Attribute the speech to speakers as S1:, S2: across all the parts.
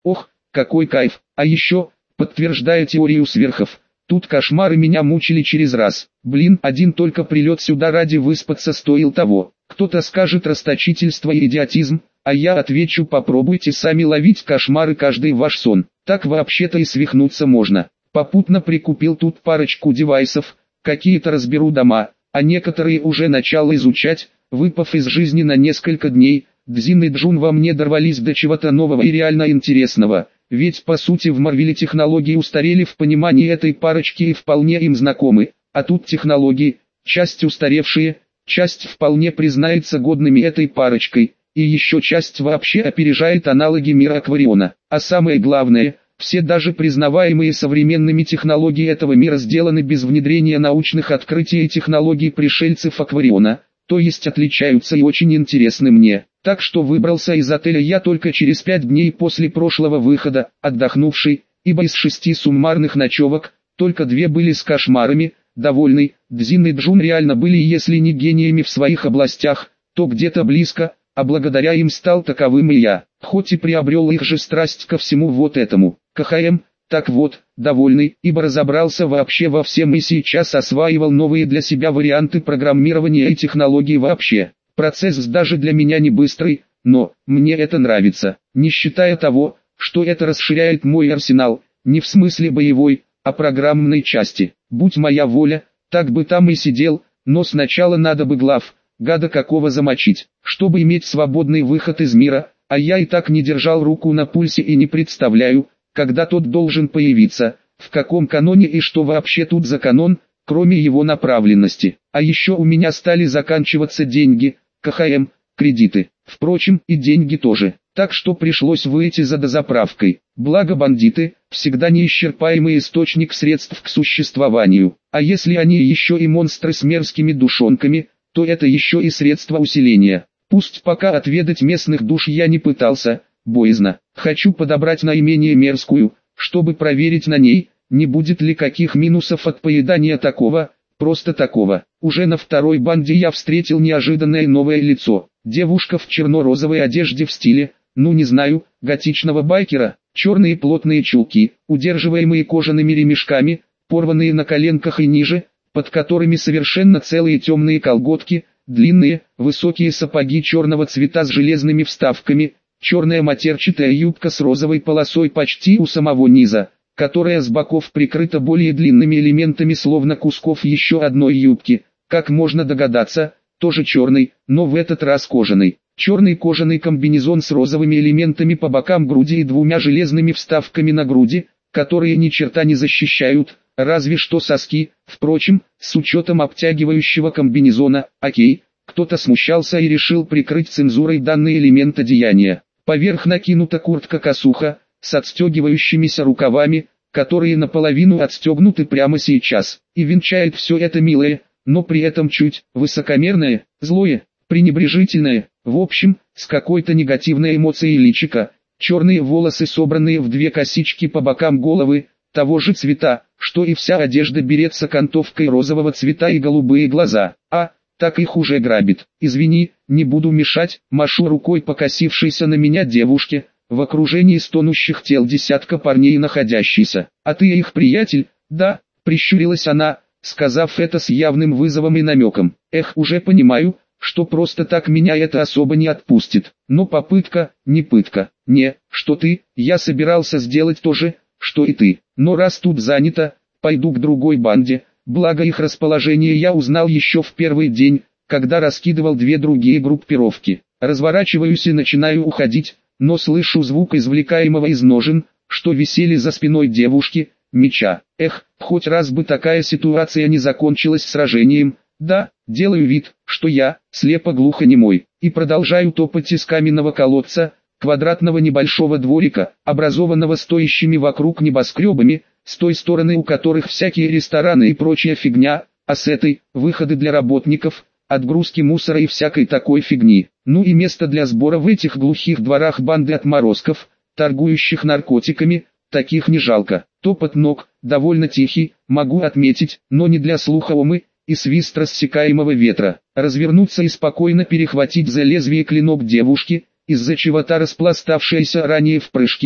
S1: Ох, какой кайф, а еще, подтверждая теорию сверхов, тут кошмары меня мучили через раз. Блин, один только прилет сюда ради выспаться стоил того. Кто-то скажет расточительство и идиотизм, а я отвечу: попробуйте сами ловить кошмары каждый ваш сон. Так вообще-то и свихнуться можно. Попутно прикупил тут парочку девайсов, какие-то разберу дома, а некоторые уже начал изучать, выпав из жизни на несколько дней. Дзин и Джун во мне дорвались до чего-то нового и реально интересного. Ведь по сути в Марвеле технологии устарели в понимании этой парочки и вполне им знакомы, а тут технологии, часть устаревшие, часть вполне признается годными этой парочкой, и еще часть вообще опережает аналоги мира Аквариона. А самое главное, все даже признаваемые современными технологии этого мира сделаны без внедрения научных открытий и технологий пришельцев Аквариона, то есть отличаются и очень интересны мне. Так что выбрался из отеля я только через 5 дней после прошлого выхода, отдохнувший, ибо из 6 суммарных ночевок, только 2 были с кошмарами. Довольный, Дзин и Джун реально были, если не гениями в своих областях, то где-то близко, а благодаря им стал таковым и я, хоть и приобрел их же страсть ко всему вот этому. КХМ, так вот, довольный, ибо разобрался вообще во всем и сейчас осваивал новые для себя варианты программирования и технологий вообще. Процесс даже для меня не быстрый, но мне это нравится, не считая того, что это расширяет мой арсенал, не в смысле боевой, а программной части. Будь моя воля, так бы там и сидел, но сначала надо бы гада какого замочить, чтобы иметь свободный выход из мира, а я и так не держал руку на пульсе и не представляю, когда тот должен появиться, в каком каноне и что вообще тут за канон, кроме его направленности. А еще у меня стали заканчиваться деньги, КХМ, кредиты, впрочем и деньги тоже, так что пришлось выйти за дозаправкой. Благо бандиты, всегда неисчерпаемый источник средств к существованию, а если они еще и монстры с мерзкими душонками, то это еще и средство усиления. Пусть пока отведать местных душ я не пытался, боязно, хочу подобрать наименее мерзкую, чтобы проверить на ней, не будет ли каких минусов от поедания такого, просто такого. Уже на второй банде я встретил неожиданное новое лицо. Девушка в черно-розовой одежде в стиле, ну не знаю, готичного байкера, черные плотные чулки, удерживаемые кожаными ремешками, порванные на коленках и ниже, под которыми совершенно целые темные колготки, длинные, высокие сапоги черного цвета с железными вставками, черная матерчатая юбка с розовой полосой почти у самого низа, которая с боков прикрыта более длинными элементами словно кусков еще одной юбки, как можно догадаться, тоже черный, но в этот раз кожаный. Черный кожаный комбинезон с розовыми элементами по бокам груди и 2 железными вставками на груди, которые ни черта не защищают, разве что соски. Впрочем, с учетом обтягивающего комбинезона, окей, кто-то смущался и решил прикрыть цензурой данный элемент одеяния. Поверх накинута куртка-косуха, с отстегивающимися рукавами, которые наполовину отстегнуты прямо сейчас, и венчает все это милое, но при этом чуть высокомерное, злое, пренебрежительное, в общем, с какой-то негативной эмоцией личика. Черные волосы, собранные в 2 косички по бокам головы, того же цвета, что и вся одежда, берется окантовкой розового цвета и голубые глаза. А, так их уже грабит. Извини, не буду мешать, машу рукой покосившейся на меня девушке, в окружении стонущих тел десятка парней находящийся. А ты их приятель? Да, прищурилась она, сказав это с явным вызовом и намеком. Эх, уже понимаю, что просто так меня это особо не отпустит. Но попытка, не пытка. Не, что ты, я собирался сделать то же, что и ты. Но раз тут занято, пойду к другой банде. Благо их расположение я узнал еще в первый день, когда раскидывал 2 другие группировки. Разворачиваюсь и начинаю уходить, но слышу звук извлекаемого из ножен, что висели за спиной девушки, меча. Эх, хоть раз бы такая ситуация не закончилась сражением. Да, делаю вид, что я, слепо-глухонемой, и продолжаю топать из каменного колодца, квадратного небольшого дворика, образованного стоящими вокруг небоскребами, с той стороны у которых всякие рестораны и прочая фигня, а с этой – выходы для работников, отгрузки мусора и всякой такой фигни. Ну и место для сбора в этих глухих дворах банды отморозков, торгующих наркотиками, таких не жалко. Топот ног, довольно тихий, могу отметить, но не для слуха омы, и свист рассекаемого ветра. Развернуться и спокойно перехватить за лезвие клинок девушки, из-за чего та, распластавшаяся ранее в прыжке,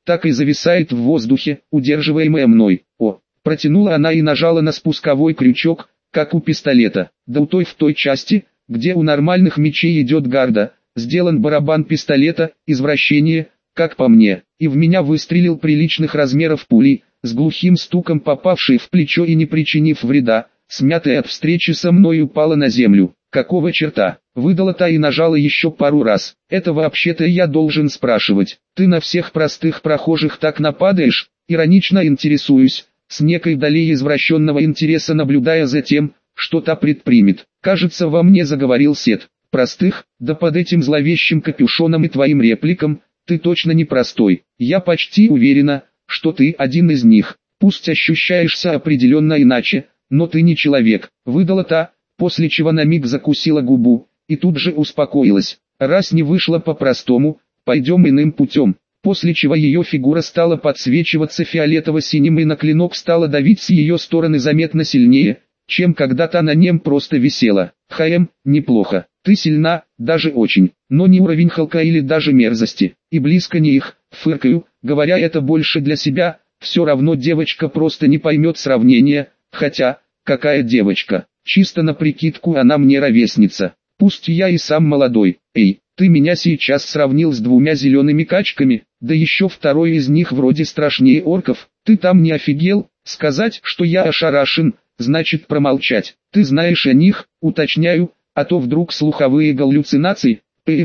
S1: так и зависает в воздухе, удерживаемая мной. О, протянула она и нажала на спусковой крючок, как у пистолета. Да у той в той части, где у нормальных мечей идет гарда, сделан барабан пистолета, извращение, как по мне, и в меня выстрелил приличных размеров пули, с глухим стуком попавшей в плечо и не причинив вреда, смятая от встречи со мной упала на землю. Какого черта? Выдала та и нажала еще пару раз. Это вообще-то я должен спрашивать. Ты на всех простых прохожих так нападаешь? Иронично интересуюсь, с некой долей извращенного интереса наблюдая за тем, что та предпримет. Кажется, во мне заговорил Сет. Простых? Да под этим зловещим капюшоном и твоим репликам, ты точно не простой. Я почти уверена, что ты один из них. Пусть ощущаешься определенно иначе, но ты не человек. Выдала та, после чего на миг закусила губу, и тут же успокоилась. Раз не вышло по-простому, пойдем иным путем. После чего ее фигура стала подсвечиваться фиолетово-синим и на клинок стала давить с ее стороны заметно сильнее, чем когда-то на нем просто висела. Неплохо. Ты сильна, даже очень, но не уровень Халка или даже мерзости, и близко не их. Фыркаю, говоря это больше для себя, все равно девочка просто не поймет сравнения, хотя, какая девочка, чисто на прикидку она мне ровесница, пусть я и сам молодой. Эй, ты меня сейчас сравнил с двумя зелеными качками, да еще второй из них вроде страшнее орков, ты там не офигел? Сказать, что я ошарашен, значит промолчать, ты знаешь о них, уточняю, а то вдруг слуховые галлюцинации.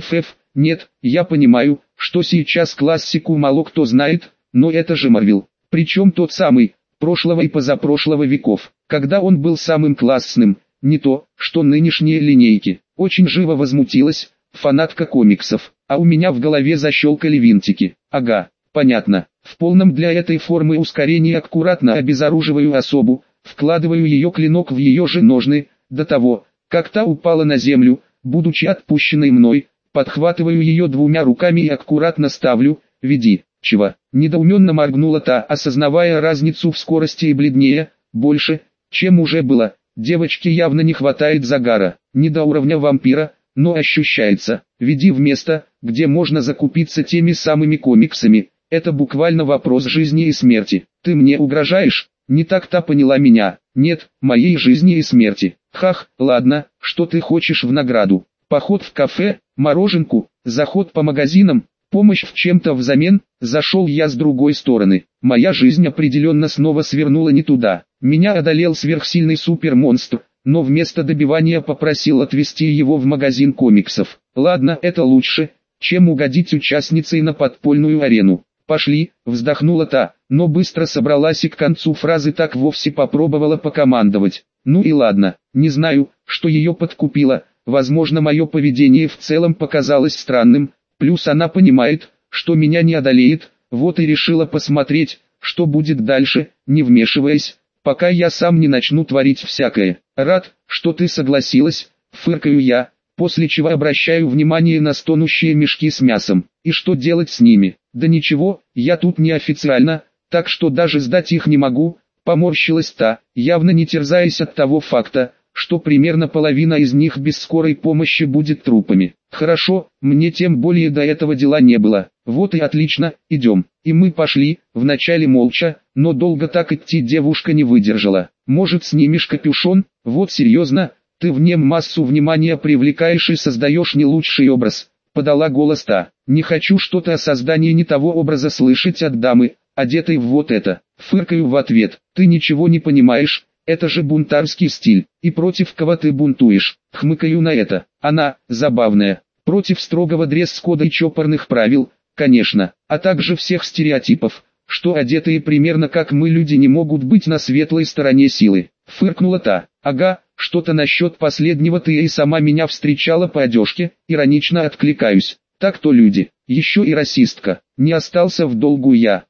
S1: Нет, я понимаю, что сейчас классику мало кто знает, но это же Марвел, причем тот самый, прошлого и позапрошлого веков, когда он был самым классным, не то, что нынешние линейки. Очень живо возмутилась, фанатка комиксов, а у меня в голове защелкали винтики. Ага, понятно, в полном для этой формы ускорения аккуратно обезоруживаю особу, вкладываю ее клинок в ее же ножны, до того, как та упала на землю, будучи отпущенной мной, подхватываю ее двумя руками и аккуратно ставлю, веди, чего, недоуменно моргнула та, осознавая разницу в скорости и бледнее, больше, чем уже было, девочке явно не хватает загара, не до уровня вампира, но ощущается, веди в место, где можно закупиться теми самыми комиксами, это буквально вопрос жизни и смерти, ты мне угрожаешь? Не так-то поняла меня, нет, моей жизни и смерти. Хах, ладно, что ты хочешь в награду? Поход в кафе, мороженку, заход по магазинам, помощь в чем-то взамен? Зашел я с другой стороны. Моя жизнь определенно снова свернула не туда. Меня одолел сверхсильный супермонстр, но вместо добивания попросил отвезти его в магазин комиксов. Ладно, это лучше, чем угодить участницей на подпольную арену. «Пошли», вздохнула та, но быстро собралась и к концу фразы так вовсе попробовала покомандовать. Ну и ладно, не знаю, что ее подкупило, возможно мое поведение в целом показалось странным, плюс она понимает, что меня не одолеет, вот и решила посмотреть, что будет дальше, не вмешиваясь, пока я сам не начну творить всякое. Рад, что ты согласилась, фыркаю я, после чего обращаю внимание на стонущие мешки с мясом. И что делать с ними? Да ничего, я тут неофициально, так что даже сдать их не могу, поморщилась та, явно не терзаясь от того факта, что примерно половина из них без скорой помощи будет трупами. Хорошо, мне тем более до этого дела не было. Вот и отлично, идем. И мы пошли, вначале молча, но долго так идти девушка не выдержала. Может, снимешь капюшон? Вот серьезно, ты в нем массу внимания привлекаешь и создаешь не лучший образ. Подала голос та. Не хочу что-то о создании не того образа слышать от дамы, одетой в вот это. Фыркаю в ответ. Ты ничего не понимаешь, это же бунтарский стиль. И против кого ты бунтуешь? Хмыкаю на это. Она, забавная. Против строгого дресс-кода и чопорных правил, конечно, а также всех стереотипов, что одетые примерно как мы люди не могут быть на светлой стороне силы. Фыркнула та. Ага, что-то насчет последнего ты и сама меня встречала по одежке, иронично откликаюсь. Так-то люди, еще и расистка, не остался в долгу я.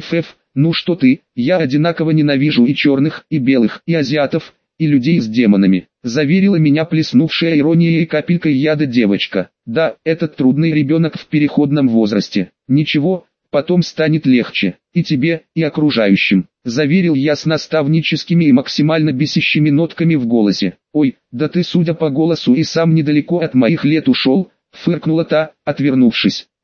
S1: Ну что ты, я одинаково ненавижу и черных, и белых, и азиатов, и людей с демонами, заверила меня плеснувшая иронией и капелькой яда девочка. Да, этот трудный ребенок в переходном возрасте. Ничего, потом станет легче, и тебе, и окружающим, заверил я с наставническими и максимально бесящими нотками в голосе. Ой, да ты судя по голосу и сам недалеко от моих лет ушел, фыркнула та, отвернувшись.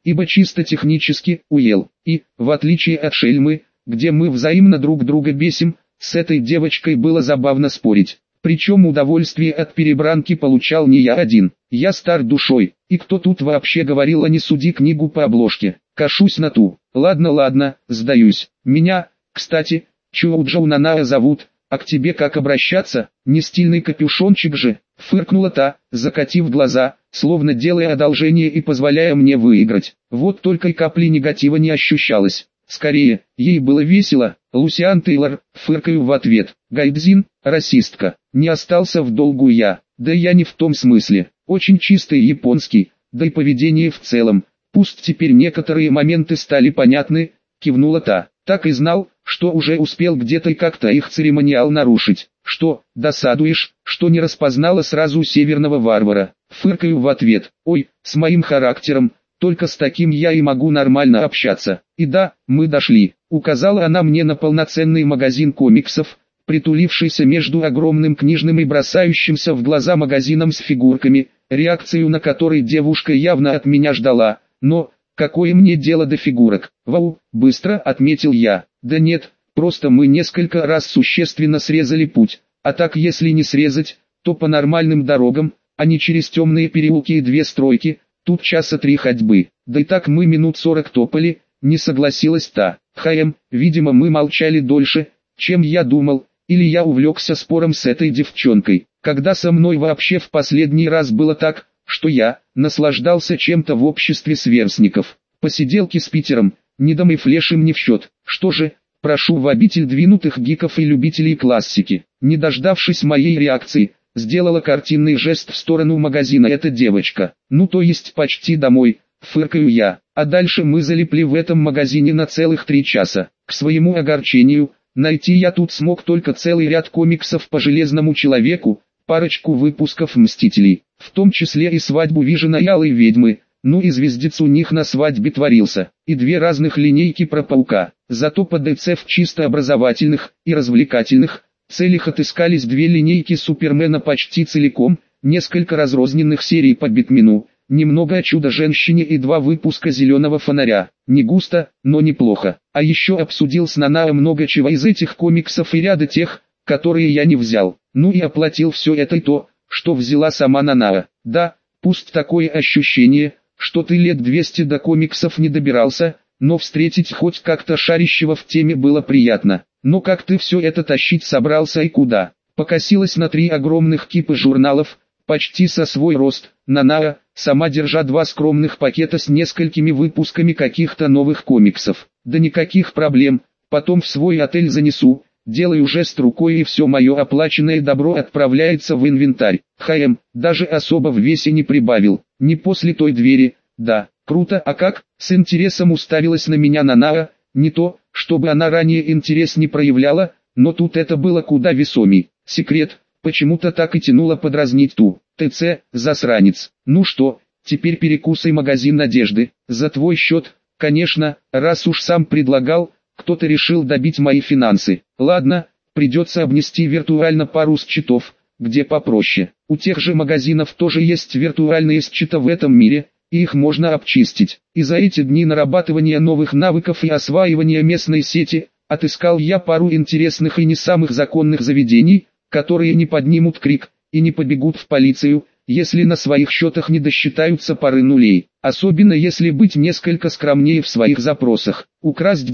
S1: ибо чисто технически уел. И, в отличие от Шельмы, где мы взаимно друг друга бесим, с этой девочкой было забавно спорить. Причем удовольствие от перебранки получал не я один. Я стар душой, и кто тут вообще говорил о «не суди книгу по обложке». Кашусь на ту. Ладно, сдаюсь. Меня, кстати, Чуоджоу Наная зовут, а к тебе как обращаться? Не стильный капюшончик же, фыркнула та, закатив глаза, словно делая одолжение и позволяя мне выиграть. Вот только и капли негатива не ощущалось. Скорее, ей было весело. Лусиан Тейлор, фыркаю в ответ. Гайдзин, расистка. Не остался в долгу я. Да я не в том смысле. Очень чистый японский, да и поведение в целом. Пусть теперь некоторые моменты стали понятны, кивнула та. Так и знал, что уже успел где-то и как-то их церемониал нарушить. Что, досадуешь, что не распознала сразу северного варвара? Фыркаю в ответ. Ой, с моим характером, только с таким я и могу нормально общаться. И да, мы дошли. Указала она мне на полноценный магазин комиксов, притулившийся между огромным книжным и бросающимся в глаза магазином с фигурками, реакцию на который девушка явно от меня ждала. Но, какое мне дело до фигурок? Вау, быстро отметил я. Да нет, просто мы несколько раз существенно срезали путь. А так если не срезать, то по нормальным дорогам, а не через темные переулки и две стройки, тут часа 3 ходьбы. Да и так мы минут 40 топали, не согласилась та. Видимо мы молчали дольше, чем я думал, или я увлекся спором с этой девчонкой. Когда со мной вообще в последний раз было так, что я наслаждался чем-то в обществе сверстников. Посиделки с Питером, Нидом и Флешем не в счет. Что же, прошу в обитель двинутых гиков и любителей классики. Не дождавшись моей реакции, сделала картинный жест в сторону магазина эта девочка. Ну то есть почти домой, фыркаю я. А дальше мы залипли в этом магазине на целых 3 часа. К своему огорчению, найти я тут смог только целый ряд комиксов по Железному Человеку, парочку выпусков Мстителей, в том числе и свадьбу Вижена и Алой Ведьмы, ну и звездец у них на свадьбе творился, и 2 разных линейки про Паука. Зато по ДЦ в чисто образовательных и развлекательных целях отыскались 2 линейки Супермена почти целиком, несколько разрозненных серий по Бэтмену, немного о Чудо-женщине и 2 выпуска Зеленого фонаря. Не густо, но неплохо. А еще обсудил с Нанао много чего из этих комиксов и ряда тех, которые я не взял. Ну и оплатил все это и то, что взяла сама Нанао. Да, пусть такое ощущение, что ты лет 200 до комиксов не добирался, но встретить хоть как-то шарящего в теме было приятно. Но как ты все это тащить собрался и куда? Покосилась на 3 огромных кипа журналов, почти со свой рост, Нанао, сама держа 2 скромных пакета с несколькими выпусками каких-то новых комиксов. Да никаких проблем, потом в свой отель занесу. Делаю жест рукой и все мое оплаченное добро отправляется в инвентарь. Даже особо в весе не прибавил. Не после той двери. Да, круто, а как? С интересом уставилась на меня Нанао. Не то, чтобы она ранее интерес не проявляла, но тут это было куда весомей. Секрет, почему-то так и тянуло подразнить ту. ТЦ, засранец. Ну что, теперь перекусай магазин Надежды. За твой счет, конечно, раз уж сам предлагал. Кто-то решил добить мои финансы. Ладно, придется обнести виртуально пару счетов, где попроще. У тех же магазинов тоже есть виртуальные счета в этом мире, и их можно обчистить. И за эти дни нарабатывания новых навыков и осваивания местной сети, отыскал я пару интересных и не самых законных заведений, которые не поднимут крик, и не побегут в полицию, если на своих счетах не досчитаются пары нулей. Особенно если быть несколько скромнее в своих запросах. Украсть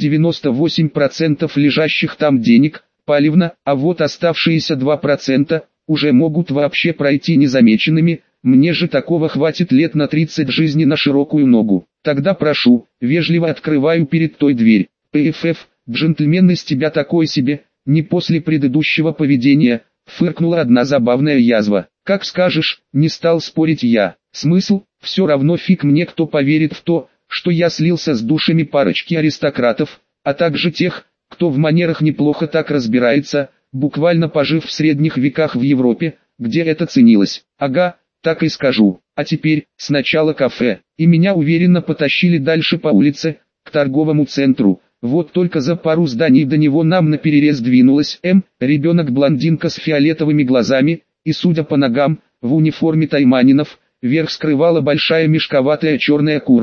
S1: 98% лежащих там денег, палевно, а вот оставшиеся 2% уже могут вообще пройти незамеченными. Мне же такого хватит лет на 30 жизни на широкую ногу. Тогда прошу, вежливо открываю перед той дверь. ПФФ, джентльмен из тебя такой себе, не после предыдущего поведения, фыркнула одна забавная язва. Как скажешь, не стал спорить я. Смысл? Все равно фиг мне кто поверит в то, что я слился с душами парочки аристократов, а также тех, кто в манерах неплохо так разбирается, буквально пожив в средних веках в Европе, где это ценилось. Ага, так и скажу. А теперь, сначала кафе, и меня уверенно потащили дальше по улице, к торговому центру. Вот только за пару зданий до него нам наперерез двинулась ребенок-блондинка с фиолетовыми глазами, и судя по ногам, в униформе тайманинов, верх скрывала большая мешковатая черная куртка.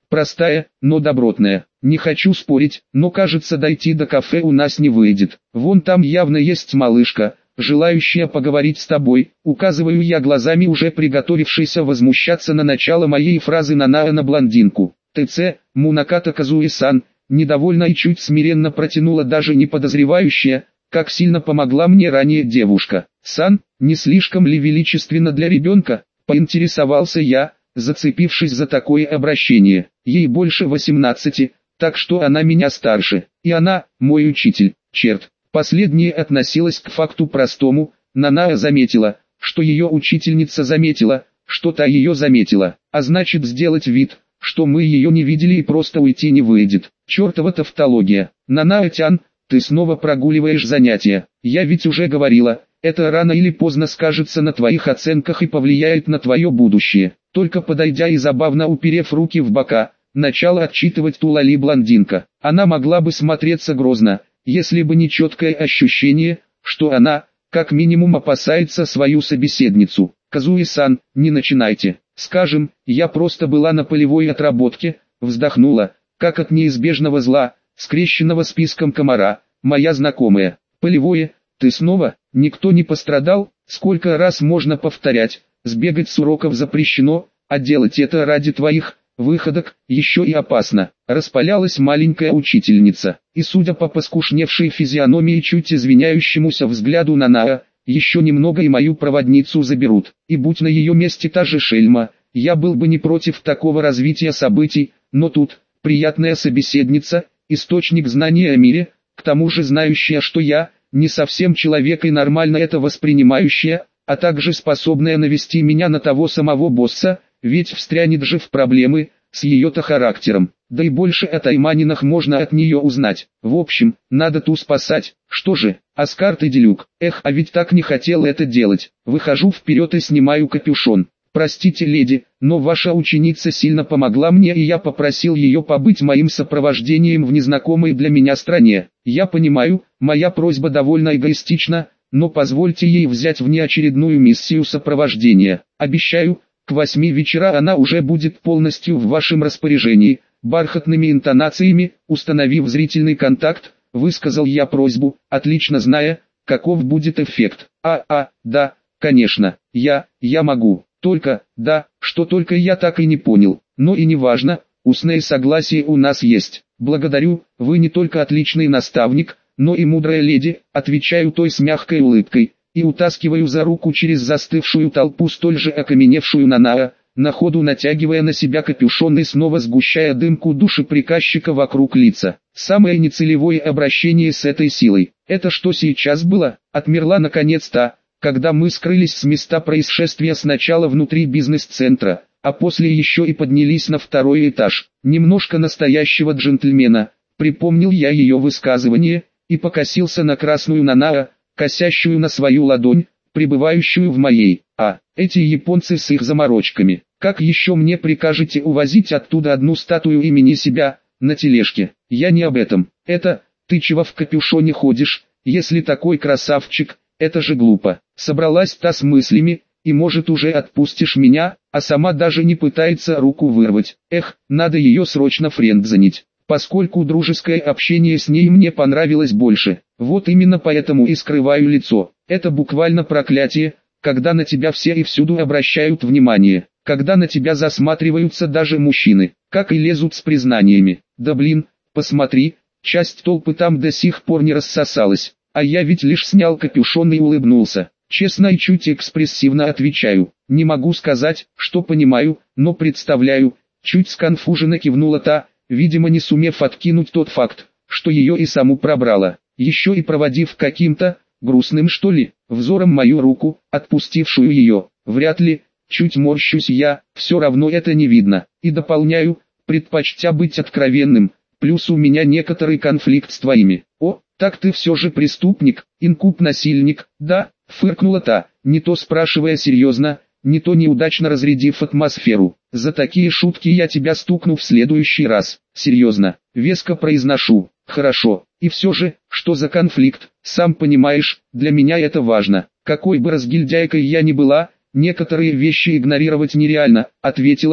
S1: Простая, но добротная. Не хочу спорить, но кажется, дойти до кафе у нас не выйдет. Вон там явно есть малышка, желающая поговорить с тобой. Указываю я глазами уже приготовившейся возмущаться на начало моей фразы Нанаэ на блондинку. ТЦ, Мунаката Казуи-сан, недовольно и чуть смиренно протянула даже не подозревающая, как сильно помогла мне ранее девушка. «Сан, не слишком ли величественно для ребенка?» – поинтересовался я, зацепившись за такое обращение. Ей больше 18, так что она меня старше, и она – мой учитель. Черт, последнее относилось к факту простому. Нанаэ заметила, что ее учительница заметила, что та ее заметила, а значит сделать вид, что мы ее не видели и просто уйти не выйдет. Чертова тавтология. Нанаэ-тян, ты снова прогуливаешь занятия. Я ведь уже говорила, это рано или поздно скажется на твоих оценках и повлияет на твое будущее. Только подойдя и забавно уперев руки в бока, начала отчитывать Тулали блондинка. Она могла бы смотреться грозно, если бы не четкое ощущение, что она, как минимум, опасается свою собеседницу. «Казуи-сан, не начинайте. Скажем, я просто была на полевой отработке», вздохнула, как от неизбежного зла, скрещенного списком комара, моя знакомая. «Полевое, ты снова? Никто не пострадал? Сколько раз можно повторять, сбегать с уроков запрещено, а делать это ради твоих выходок еще и опасно», распалялась маленькая учительница. И судя по поскушневшей физиономии чуть извиняющемуся взгляду Нанаэ, еще немного и мою проводницу заберут. И будь на ее месте та же шельма, я был бы не против такого развития событий, но тут, приятная собеседница, источник знания о мире, к тому же знающая, что я, не совсем человек и нормально это воспринимающая, а также способная навести меня на того самого босса, ведь встрянет же в проблемы, с ее-то характером. Да и больше о тайманинах можно от нее узнать. В общем, надо ту спасать. Что же, Оскар ты делюк. Эх, а ведь так не хотел это делать. Выхожу вперед и снимаю капюшон. «Простите, леди, но ваша ученица сильно помогла мне, и я попросил ее побыть моим сопровождением в незнакомой для меня стране. Я понимаю, моя просьба довольно эгоистична, но позвольте ей взять внеочередную миссию сопровождения. Обещаю, к 8 вечера она уже будет полностью в вашем распоряжении». Бархатными интонациями, установив зрительный контакт, высказал я просьбу, отлично зная, каков будет эффект. Да, конечно, я могу. Только, да, что только я так и не понял. Но и не важно, устное согласие у нас есть. Благодарю, вы не только отличный наставник, но и мудрая леди, отвечаю той с мягкой улыбкой, и утаскиваю за руку через застывшую толпу столь же окаменевшую Нанаэ, на ходу натягивая на себя капюшон и снова сгущая дымку душеприказчика вокруг лица. Самое нецелевое обращение с этой силой. Это что сейчас было? Отмерла наконец-то, когда мы скрылись с места происшествия сначала внутри бизнес-центра, а после еще и поднялись на второй этаж. Немножко настоящего джентльмена, припомнил я ее высказывание, и покосился на красную Нанаэ, косящую на свою ладонь, пребывающую в моей. Эти японцы с их заморочками. Как еще мне прикажете увозить оттуда одну статую имени себя, на тележке? Я не об этом. Это, ты чего в капюшоне ходишь, если такой красавчик, это же глупо. Собралась та с мыслями, и может уже отпустишь меня, а сама даже не пытается руку вырвать. Эх, надо ее срочно френдзонить, поскольку дружеское общение с ней мне понравилось больше. Вот именно поэтому и скрываю лицо. Это буквально проклятие, когда на тебя все и всюду обращают внимание, когда на тебя засматриваются даже мужчины, как и лезут с признаниями. Да блин, посмотри, часть толпы там до сих пор не рассосалась, а я ведь лишь снял капюшон и улыбнулся. Честно и чуть экспрессивно отвечаю, не могу сказать, что понимаю, но представляю. Чуть сконфуженно кивнула та, видимо не сумев откинуть тот факт, что ее и саму пробрало, еще и проводив каким-то, грустным что ли, взором мою руку, отпустившую ее. Вряд ли, чуть морщусь я, все равно это не видно. И дополняю, предпочтя быть откровенным, плюс у меня некоторый конфликт с твоими. О, так ты все же преступник, инкуб-насильник, да, фыркнула та, не то спрашивая серьезно, не то неудачно разрядив атмосферу. За такие шутки я тебя стукну в следующий раз. Серьезно, веско произношу. Хорошо, и все же, что за конфликт, сам понимаешь, для меня это важно. Какой бы разгильдяйкой я ни была, некоторые вещи игнорировать нереально, ответила та.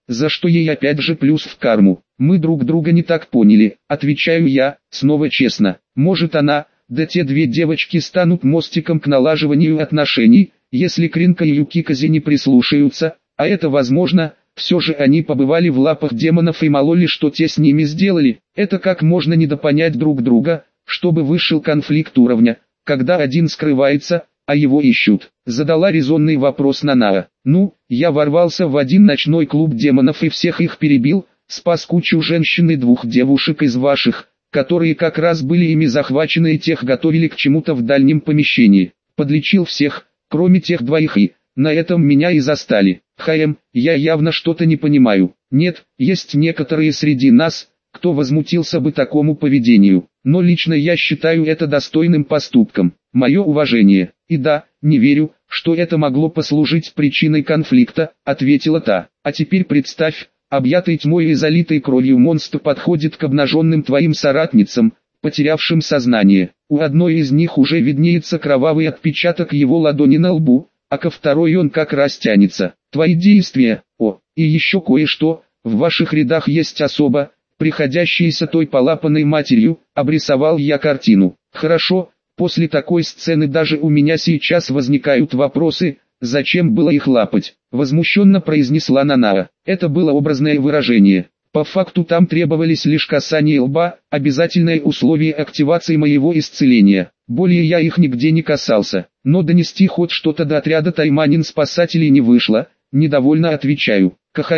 S1: за что ей опять же плюс в карму. Мы друг друга не так поняли, отвечаю я, снова честно. Может она, да те две девочки станут мостиком к налаживанию отношений, если Кринка и Юкикази не прислушаются, а это возможно. Все же они побывали в лапах демонов и мало ли что те с ними сделали. Это как можно недопонять друг друга, чтобы вышел конфликт уровня, когда один скрывается, а его ищут. Задала резонный вопрос Нанаа. Ну, я ворвался в один ночной клуб демонов и всех их перебил, спас кучу женщин и двух девушек из ваших, которые как раз были ими захвачены и тех готовили к чему-то в дальнем помещении. Подлечил всех, кроме тех двоих и... На этом меня и застали. Я явно что-то не понимаю. Нет, есть некоторые среди нас, кто возмутился бы такому поведению, но лично я считаю это достойным поступком. Мое уважение. И да, не верю, что это могло послужить причиной конфликта, ответила та. А теперь представь, объятый тьмой и залитой кровью монстр подходит к обнаженным твоим соратницам, потерявшим сознание. У одной из них уже виднеется кровавый отпечаток его ладони на лбу, а ко второй он как раз тянется. Твои действия, и еще кое-что, в ваших рядах есть особа, приходящаяся той полапанной матерью, обрисовал я картину. Хорошо, после такой сцены даже у меня сейчас возникают вопросы, зачем было их лапать, возмущенно произнесла Нанаа. Это было образное выражение. По факту там требовались лишь касание лба, обязательное условие активации моего исцеления. Более я их нигде не касался, но донести хоть что-то до отряда Тайманин-спасателей не вышло, недовольно отвечаю.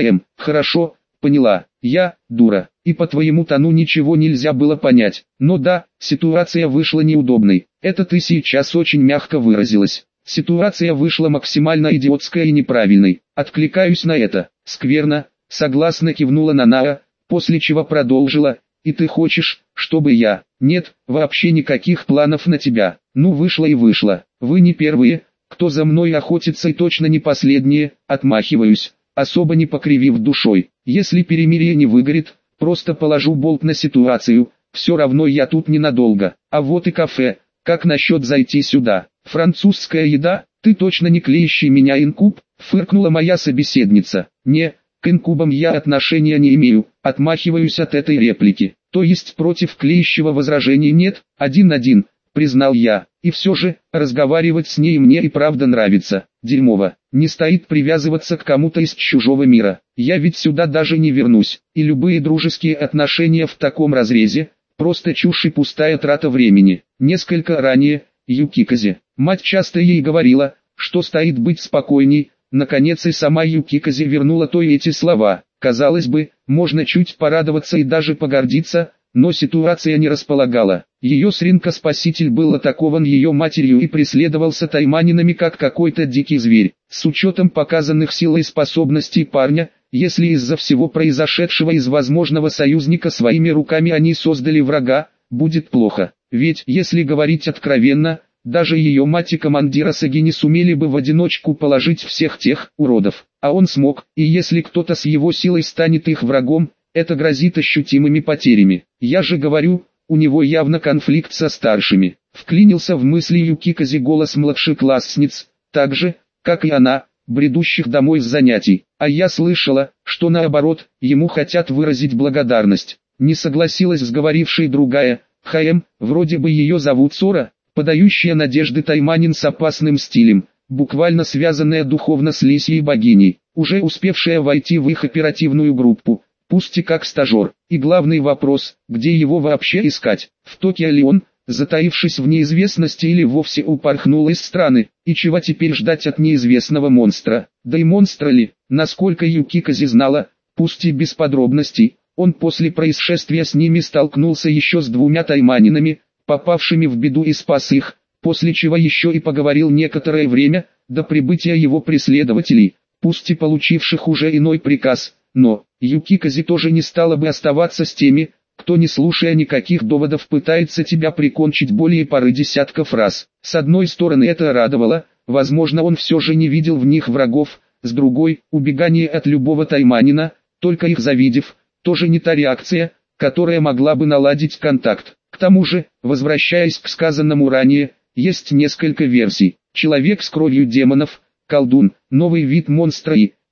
S1: Хорошо, поняла, я, дура, и по твоему тону ничего нельзя было понять. Но да, ситуация вышла неудобной, это ты сейчас очень мягко выразилась. Ситуация вышла максимально идиотская и неправильной, откликаюсь на это. Скверно, согласно кивнула Нанаа, после чего продолжила. И ты хочешь, чтобы я... Нет, вообще никаких планов на тебя. Ну вышло и вышло. Вы не первые, кто за мной охотится и точно не последние, отмахиваюсь, особо не покривив душой. Если перемирие не выгорит, просто положу болт на ситуацию, все равно я тут ненадолго. А вот и кафе, как насчет зайти сюда? Французская еда, ты точно не клеящий меня инкуб, фыркнула моя собеседница. Не, к инкубам я отношения не имею, отмахиваюсь от этой реплики. То есть против клеящего возражений нет, 1-1, признал я. И все же, разговаривать с ней мне и правда нравится. Дерьмово, не стоит привязываться к кому-то из чужого мира. Я ведь сюда даже не вернусь, и любые дружеские отношения в таком разрезе, просто чушь и пустая трата времени. Несколько ранее, Юкикази, мать часто ей говорила, что стоит быть спокойней. Наконец и сама Юкикази вернула то и эти слова. Казалось бы, можно чуть порадоваться и даже погордиться, но ситуация не располагала. Ее Сринка-спаситель был атакован ее матерью и преследовался тайманинами как какой-то дикий зверь. С учетом показанных сил и способностей парня, если из-за всего произошедшего из возможного союзника своими руками они создали врага, будет плохо. Ведь, если говорить откровенно, даже ее мать и командира Саги не сумели бы в одиночку положить всех тех уродов. А он смог, и если кто-то с его силой станет их врагом, это грозит ощутимыми потерями. Я же говорю, у него явно конфликт со старшими. Вклинился в мысли Юкикази голос младшеклассниц, так же, как и она, бредущих домой с занятий. А я слышала, что наоборот, ему хотят выразить благодарность. Не согласилась с говорившей другая, вроде бы ее зовут Сора, подающая надежды Тайманин с опасным стилем, буквально связанная духовно с лисьей богиней, уже успевшая войти в их оперативную группу, пусть и как стажер. И главный вопрос, где его вообще искать? В Токио ли он, затаившись в неизвестности, или вовсе упорхнул из страны? И чего теперь ждать от неизвестного монстра? Да и монстра ли? Насколько Юкикази знала, пусть и без подробностей, он после происшествия с ними столкнулся еще с двумя тайманинами, попавшими в беду, и спас их, после чего еще и поговорил некоторое время, до прибытия его преследователей, пусть и получивших уже иной приказ. Но Юкикази тоже не стала бы оставаться с теми, кто, не слушая никаких доводов, пытается тебя прикончить более пары десятков раз. С одной стороны это радовало, возможно он все же не видел в них врагов, с другой, убегание от любого тайманина, только их завидев, тоже не та реакция, которая могла бы наладить контакт. К тому же, возвращаясь к сказанному ранее, есть несколько версий. Человек с кровью демонов, колдун, новый вид монстра и,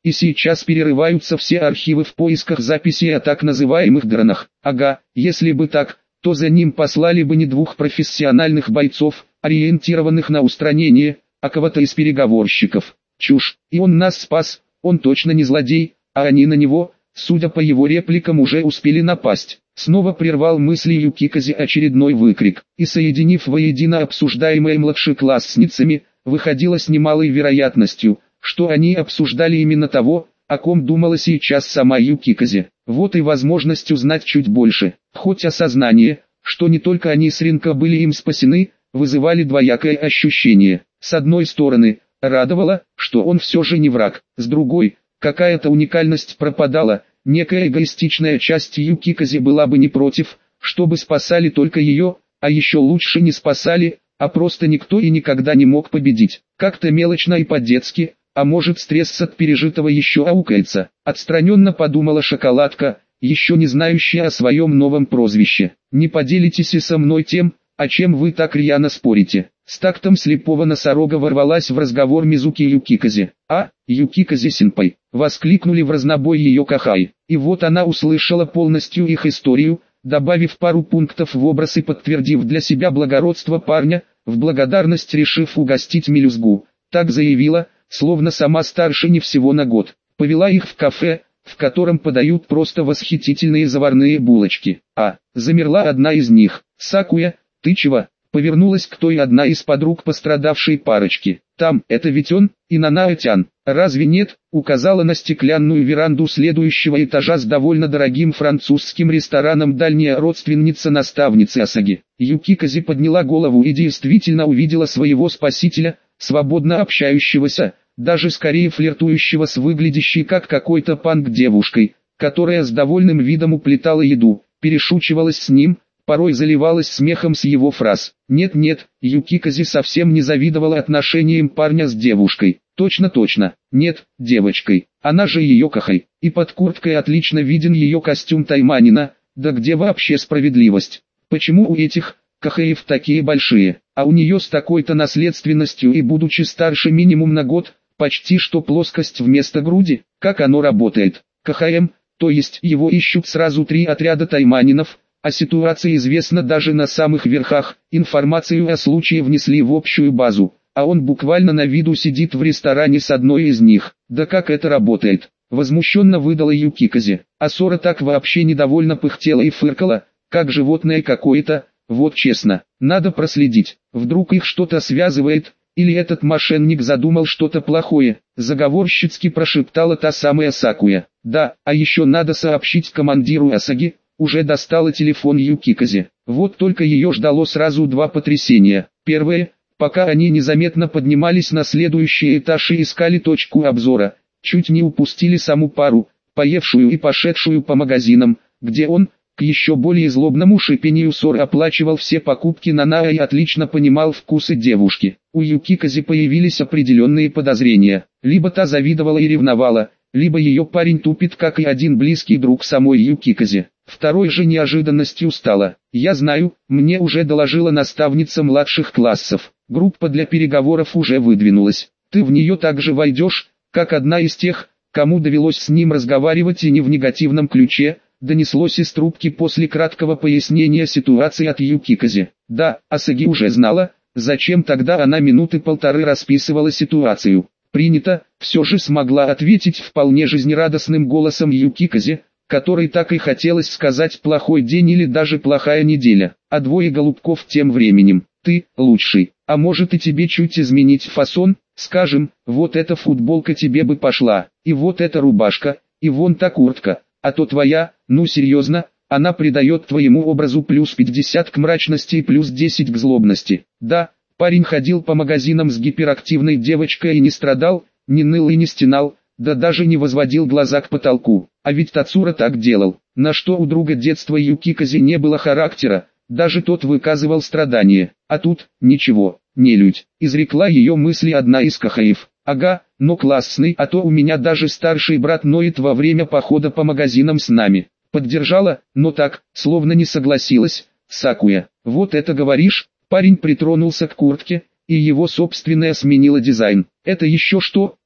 S1: и сейчас перерываются все архивы в поисках записей о так называемых дронах. Ага, если бы так, то за ним послали бы не двух профессиональных бойцов, ориентированных на устранение, а кого-то из переговорщиков. Чушь, и он нас спас, он точно не злодей, а они на него, судя по его репликам, уже успели напасть. Снова прервал мысли Юкикази очередной выкрик, и соединив воедино обсуждаемое младшеклассницами, выходило с немалой вероятностью, что они обсуждали именно того, о ком думала сейчас сама Юкикази. Вот и возможность узнать чуть больше, хоть осознание, что не только они с Ринко были им спасены, вызывали двоякое ощущение. С одной стороны, радовало, что он все же не враг, с другой, какая-то уникальность пропадала, некая эгоистичная часть Юкикази была бы не против, чтобы спасали только ее, а еще лучше не спасали, а просто никто и никогда не мог победить. Как-то мелочно и по-детски, а может стресс от пережитого еще аукается, отстраненно подумала шоколадка, еще не знающая о своем новом прозвище. Не поделитесь и со мной тем, о чем вы так рьяно спорите. С тактом слепого носорога ворвалась в разговор Мизуки Юкикази. «А, Юкикази-сенпай!» — воскликнули в разнобой ее Кахай. И вот она услышала полностью их историю, добавив пару пунктов в образ и подтвердив для себя благородство парня, в благодарность решив угостить мелюзгу. Так заявила, словно сама старше не всего на год. Повела их в кафе, в котором подают просто восхитительные заварные булочки. Замерла одна из них. «Сакуя, ты чего?» Повернулась к той одна из подруг пострадавшей парочки. «Там, это ведь он, и Нанаэ-тян, разве нет?» Указала на стеклянную веранду следующего этажа с довольно дорогим французским рестораном дальняя родственница наставницы Асаги. Юкикази подняла голову и действительно увидела своего спасителя, свободно общающегося, даже скорее флиртующего с выглядящей как какой-то панк девушкой, которая с довольным видом уплетала еду, перешучивалась с ним, порой заливалась смехом с его фраз. Нет, Юкикази совсем не завидовала отношениям парня с девушкой. Точно, нет, девочкой, она же ее Кахай, и под курткой отлично виден ее костюм тайманина, да где вообще справедливость? Почему у этих Кахаев такие большие, а у нее с такой-то наследственностью и будучи старше минимум на год, почти что плоскость вместо груди? Как оно работает? КХМ, то есть его ищут сразу 3 отряда тайманинов, а ситуация известна даже на самых верхах, информацию о случае внесли в общую базу, а он буквально на виду сидит в ресторане с одной из них. Да как это работает? Возмущенно выдала Юкикази, а Сора так вообще недовольно пыхтела и фыркала, как животное какое-то. Вот честно, надо проследить, вдруг их что-то связывает, или этот мошенник задумал что-то плохое, заговорщицки прошептала та самая Сакуя. Да, а еще надо сообщить командиру Асаги. Уже достала телефон Юкикази. Вот только ее ждало сразу 2 потрясения. Первое, пока они незаметно поднимались на следующий этаж и искали точку обзора, чуть не упустили саму пару, поевшую и пошедшую по магазинам, где он, к еще более злобному шипению Сор оплачивал все покупки Нанаэ и отлично понимал вкусы девушки. У Юкикази появились определенные подозрения. Либо та завидовала и ревновала, либо ее парень тупит, как и один близкий друг самой Юкикази. Второй же неожиданностью стало: «Я знаю, мне уже доложила наставница младших классов, группа для переговоров уже выдвинулась. Ты в нее также войдешь, как одна из тех, кому довелось с ним разговаривать и не в негативном ключе», донеслось из трубки после краткого пояснения ситуации от Юкикази. Да, Асаги уже знала, зачем тогда она минуты 1,5 расписывала ситуацию. «Принято», все же смогла ответить вполне жизнерадостным голосом Юкикази, которой так и хотелось сказать «плохой день» или даже «плохая неделя», а 2 голубков тем временем: «Ты лучший, а может и тебе чуть изменить фасон, скажем, вот эта футболка тебе бы пошла, и вот эта рубашка, и вон та куртка, а то твоя, ну серьезно, она придает твоему образу плюс 50 к мрачности и плюс 10 к злобности». Да, парень ходил по магазинам с гиперактивной девочкой и не страдал, не ныл и не стенал, да даже не возводил глаза к потолку. А ведь Тацура так делал, на что у друга детства Юкикази не было характера, даже тот выказывал страдания. А тут, ничего, нелюдь, изрекла ее мысли одна из Кахаев. «Ага, но классный, а то у меня даже старший брат ноет во время похода по магазинам с нами». Поддержала, но так, словно не согласилась, Сакуя. «Вот это говоришь?» Парень притронулся к куртке, и его собственная сменила дизайн. «Это еще что?»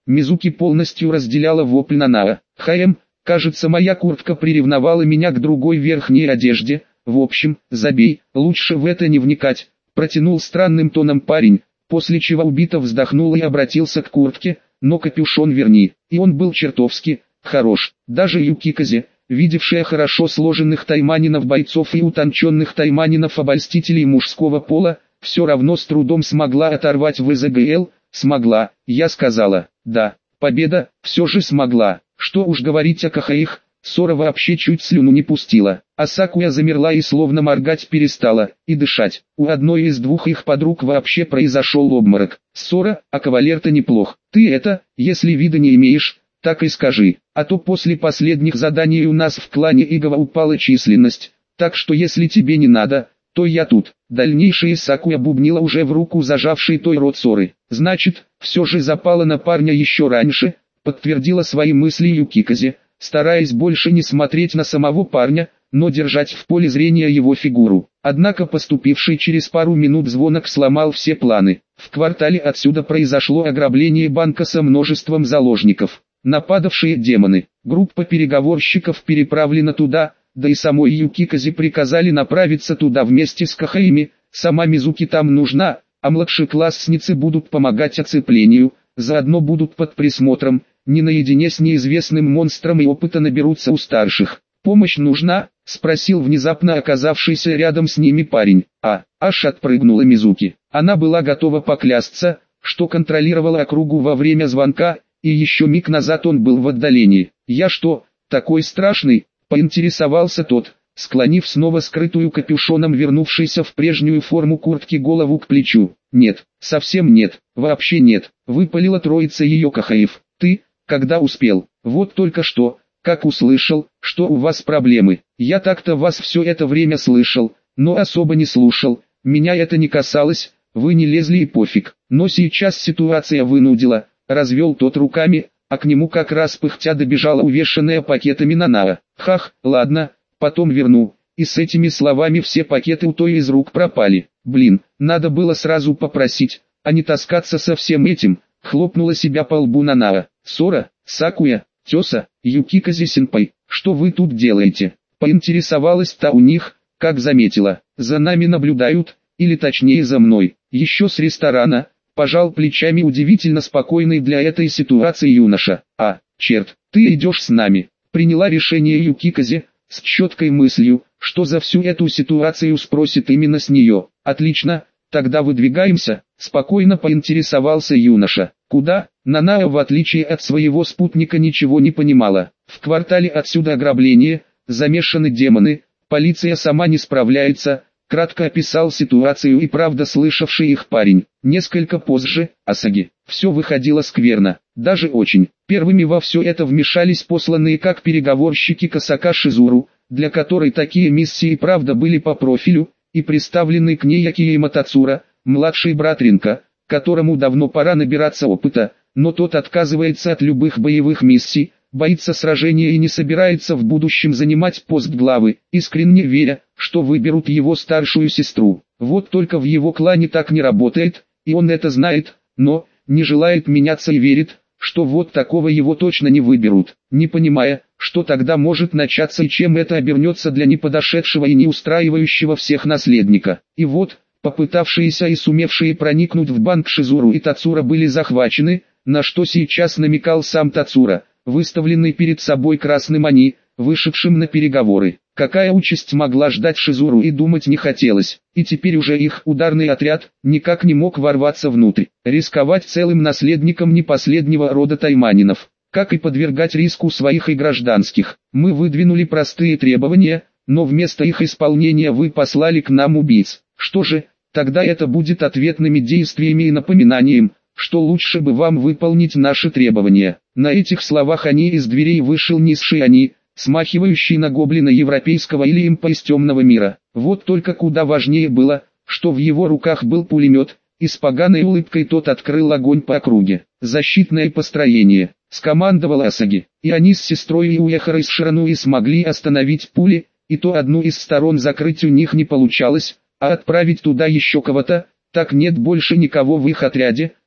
S1: Мизуки полностью разделяла вопль Нанаа. Кажется, моя куртка приревновала меня к другой верхней одежде. В общем, забей, лучше в это не вникать, протянул странным тоном парень, после чего убито вздохнул и обратился к куртке, но капюшон верни. И он был чертовски хорош. Даже Юкиказе, видевшая хорошо сложенных тайманинов-бойцов и утонченных тайманинов-обольстителей мужского пола, все равно с трудом смогла оторвать ВЗГЛ. Смогла, я сказала, да, победа, все же смогла. Что уж говорить о Кахаих, Сора вообще чуть слюну не пустила, а Сакуя замерла и словно моргать перестала, и дышать. У одной из двух их подруг вообще произошел обморок. Сора, а кавалер-то неплох. Ты это, если вида не имеешь, так и скажи, а то после последних заданий у нас в клане Игова упала численность, так что если тебе не надо, то я тут. Дальнейшее Сакуя бубнила уже в руку зажавший той рот Соры. Значит, все же запала на парня еще раньше, подтвердила свои мысли Юкиказе, стараясь больше не смотреть на самого парня, но держать в поле зрения его фигуру. Однако поступивший через пару минут звонок сломал все планы. В квартале отсюда произошло ограбление банка со множеством заложников. Нападавшие демоны, группа переговорщиков переправлена туда, да и самой Юкиказе приказали направиться туда вместе с Кахаими. Сама Мизуки там нужна, а младшеклассницы будут помогать оцеплению, заодно будут под присмотром, не наедине с неизвестным монстром и опыта наберутся у старших. «Помощь нужна?» — спросил внезапно оказавшийся рядом с ними парень. Аж отпрыгнула Мизуки. Она была готова поклясться, что контролировала округу во время звонка, и еще миг назад он был в отдалении. «Я что, такой страшный?» — поинтересовался тот, склонив снова скрытую капюшоном вернувшийся в прежнюю форму куртки голову к плечу. «Нет, совсем нет, вообще нет», — выпалила троица ее Кахаев. «Ты, когда успел? Вот только что, как услышал, что у вас проблемы. Я так-то вас все это время слышал, но особо не слушал, меня это не касалось, вы не лезли и пофиг. Но сейчас ситуация вынудила», — развел тот руками, а к нему как раз пыхтя добежала увешанная пакетами Нанаа. Ладно, потом верну». И с этими словами все пакеты у той из рук пропали. «Блин, надо было сразу попросить, а не таскаться со всем этим», — хлопнула себя по лбу Нанаа. «Сора, Сакуя, Тёса, Юкиказе-сенпай, что вы тут делаете?» — поинтересовалась та у них, как заметила. «За нами наблюдают, или точнее за мной, еще с ресторана», — пожал плечами удивительно спокойный для этой ситуации юноша. «Черт, ты идешь с нами», — приняла решение Юкиказе, с четкой мыслью, что за всю эту ситуацию спросит именно с нее. «Отлично, тогда выдвигаемся», — спокойно поинтересовался юноша. «Куда?» Нанаа в отличие от своего спутника ничего не понимала. В квартале отсюда ограбление, замешаны демоны, полиция сама не справляется, кратко описал ситуацию и правда слышавший их парень. Несколько позже, Асаги, все выходило скверно, даже очень. Первыми во все это вмешались посланные как переговорщики Касака Шизуру, для которой такие миссии правда были по профилю, и представленный к ней Акиема Тацура, младший брат Ринка, которому давно пора набираться опыта, но тот отказывается от любых боевых миссий, боится сражения и не собирается в будущем занимать пост главы, искренне веря, что выберут его старшую сестру. Вот только в его клане так не работает, и он это знает, но не желает меняться и верит, что вот такого его точно не выберут, не понимая, что тогда может начаться и чем это обернется для неподошедшего и не устраивающего всех наследника. И вот, попытавшиеся и сумевшие проникнуть в банк Шизуру и Тацура были захвачены, на что сейчас намекал сам Тацура, выставленный перед собой красным они, вышедшим на переговоры. Какая участь могла ждать Шизуру и думать не хотелось, и теперь уже их ударный отряд никак не мог ворваться внутрь, рисковать целым наследником непоследнего рода тайманинов, как и подвергать риску своих и гражданских. Мы выдвинули простые требования, но вместо их исполнения вы послали к нам убийц. Что же, тогда это будет ответными действиями и напоминанием, что лучше бы вам выполнить наши требования. На этих словах они из дверей вышел низший они, смахивающий на гоблина европейского или импа из темного мира. Вот только куда важнее было, что в его руках был пулемет, и с поганой улыбкой тот открыл огонь по округе. «Защитное построение», — скомандовал Асаги, и они с сестрой и Уэхара из Ширануи смогли остановить пули, и то одну из сторон закрыть у них не получалось, а отправить туда еще кого-то, так нет больше никого в их отряде,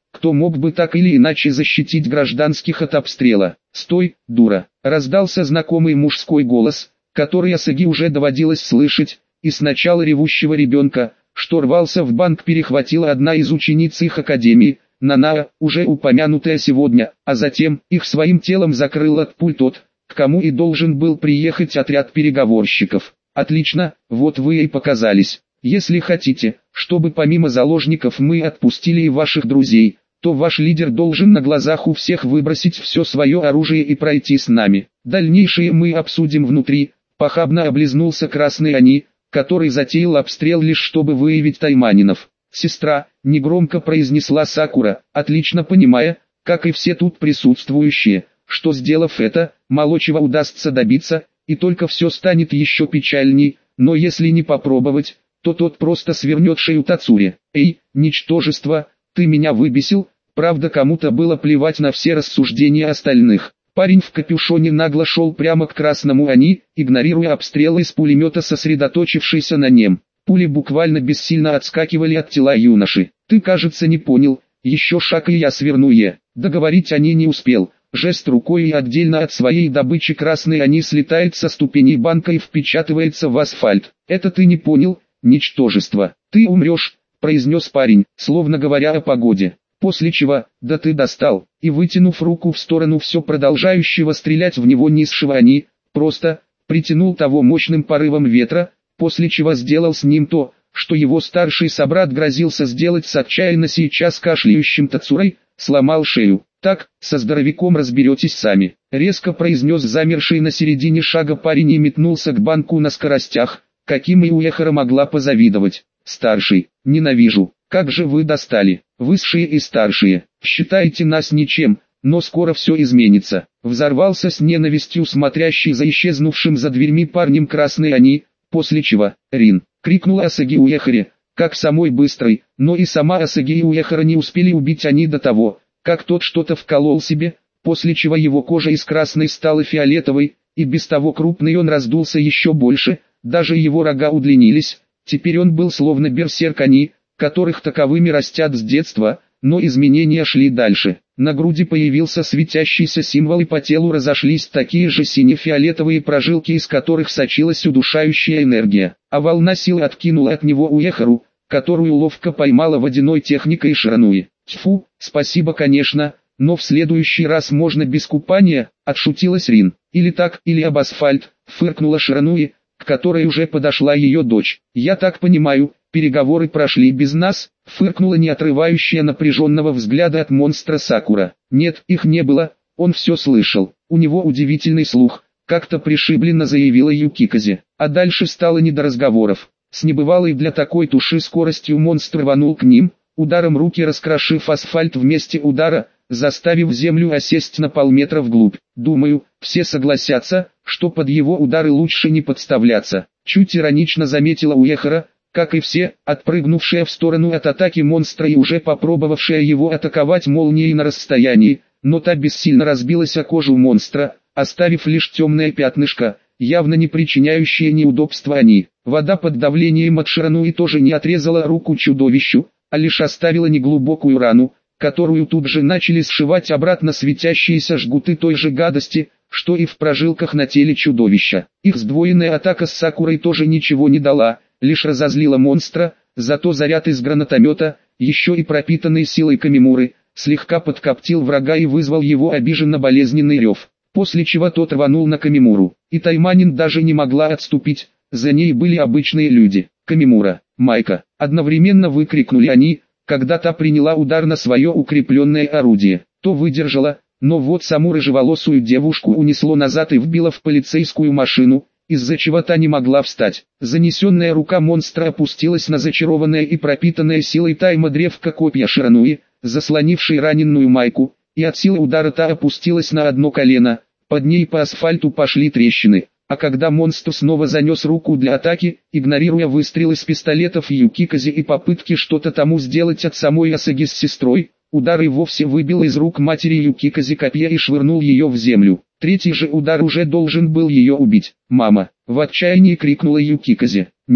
S1: кто мог бы так или иначе защитить гражданских от обстрела. «Стой, дура!» — раздался знакомый мужской голос, который Асаги уже доводилось слышать, и сначала ревущего ребенка, что рвался в банк, перехватила одна из учениц их академии, Нанаа, уже упомянутая сегодня, а затем их своим телом закрыл от пуль тот, к кому и должен был приехать отряд переговорщиков. «Отлично, вот вы и показались. Если хотите, чтобы помимо заложников мы отпустили и ваших друзей, то ваш лидер должен на глазах у всех выбросить все свое оружие и пройти с нами. Дальнейшее мы обсудим внутри». Похабно облизнулся красный Они, который затеял обстрел лишь чтобы выявить тайманинов. «Сестра», — негромко произнесла Сакура, отлично понимая, как и все тут присутствующие, что сделав это, Молочева удастся добиться, и только все станет еще печальней, но если не попробовать, то тот просто свернет шею Тацури. «Эй, ничтожество, ты меня выбесил», правда кому-то было плевать на все рассуждения остальных. Парень в капюшоне нагло шел прямо к красному Они, игнорируя обстрелы из пулемета, сосредоточившийся на нем. Пули буквально бессильно отскакивали от тела юноши. «Ты, кажется, не понял, еще шаг и я сверну е». Договорить Они не успел. Жест рукой, и отдельно от своей добычи красный Они слетает со ступеней банка и впечатывается в асфальт. «Это ты не понял, ничтожество. Ты умрешь», — произнес парень, словно говоря о погоде. После чего, да ты достал, и вытянув руку в сторону все продолжающего стрелять в него низшего Они, просто притянул того мощным порывом ветра, после чего сделал с ним то, что его старший собрат грозился сделать с отчаянно сейчас кашляющим Тацурой, сломал шею. «Так, со здоровяком разберетесь сами», — резко произнес замерший на середине шага парень и метнулся к банку на скоростях, каким и Уэхара могла позавидовать. «Старший, ненавижу, как же вы достали, высшие и старшие, считаете нас ничем, но скоро все изменится», — взорвался с ненавистью смотрящий за исчезнувшим за дверьми парнем красный Они, после чего «Рин!» — крикнула Асаги Уэхаре, как самой быстрой, но и сама Асаги и Уэхара не успели убить Они до того, как тот что-то вколол себе, после чего его кожа из красной стала фиолетовой, и без того крупный он раздулся еще больше, даже его рога удлинились, теперь он был словно берсерк Они, которых таковыми растят с детства, но изменения шли дальше. На груди появился светящийся символ и по телу разошлись такие же сине-фиолетовые прожилки, из которых сочилась удушающая энергия, а волна силы откинула от него Уэхару, которую ловко поймала водяной техникой Ширануи. «Тьфу, спасибо конечно, но в следующий раз можно без купания», — отшутилась Рин. «Или так, или об асфальт», — фыркнула Ширануи, к которой уже подошла ее дочь. «Я так понимаю, переговоры прошли без нас», — фыркнула не отрывающая напряженного взгляда от монстра Сакура. «Нет, их не было, он все слышал, у него удивительный слух», — как-то пришибленно заявила Юкиказе. А дальше стало не до разговоров. С небывалой для такой туши скоростью монстр рванул к ним, ударом руки раскрошив асфальт в месте удара, заставив землю осесть на полметра вглубь. «Думаю, все согласятся, что под его удары лучше не подставляться», — чуть иронично заметила Уэхара, как и все, отпрыгнувшая в сторону от атаки монстра и уже попробовавшая его атаковать молнией на расстоянии, но та бессильно разбилась о кожу монстра, оставив лишь темное пятнышко, явно не причиняющее неудобства Они. Вода под давлением от Ширануи тоже не отрезала руку чудовищу, а лишь оставила неглубокую рану, которую тут же начали сшивать обратно светящиеся жгуты той же гадости, что и в прожилках на теле чудовища. Их сдвоенная атака с Сакурой тоже ничего не дала, лишь разозлила монстра, зато заряд из гранатомета, еще и пропитанный силой Камимуры, слегка подкоптил врага и вызвал его обиженно-болезненный рев, после чего тот рванул на Камимуру, и Тайманин даже не могла отступить, за ней были обычные люди. «Камимура, Майка!» одновременно выкрикнули они, когда та приняла удар на свое укрепленное орудие. То выдержала, но вот саму рыжеволосую девушку унесло назад и вбило в полицейскую машину, из-за чего та не могла встать. Занесенная рука монстра опустилась на зачарованное и пропитанное силой тайма древко копья Ширануи, заслонившей раненую Майку, и от силы удара та опустилась на одно колено, под ней по асфальту пошли трещины. А когда монстр снова занес руку для атаки, игнорируя выстрелы с пистолетов Юкиказе и попытки что-то тому сделать от самой Асаги с сестрой, удар и вовсе выбил из рук матери Юкиказе копье и швырнул ее в землю. Третий же удар уже должен был ее убить. «Мама!» — в отчаянии крикнула Юкиказе. «Нет!»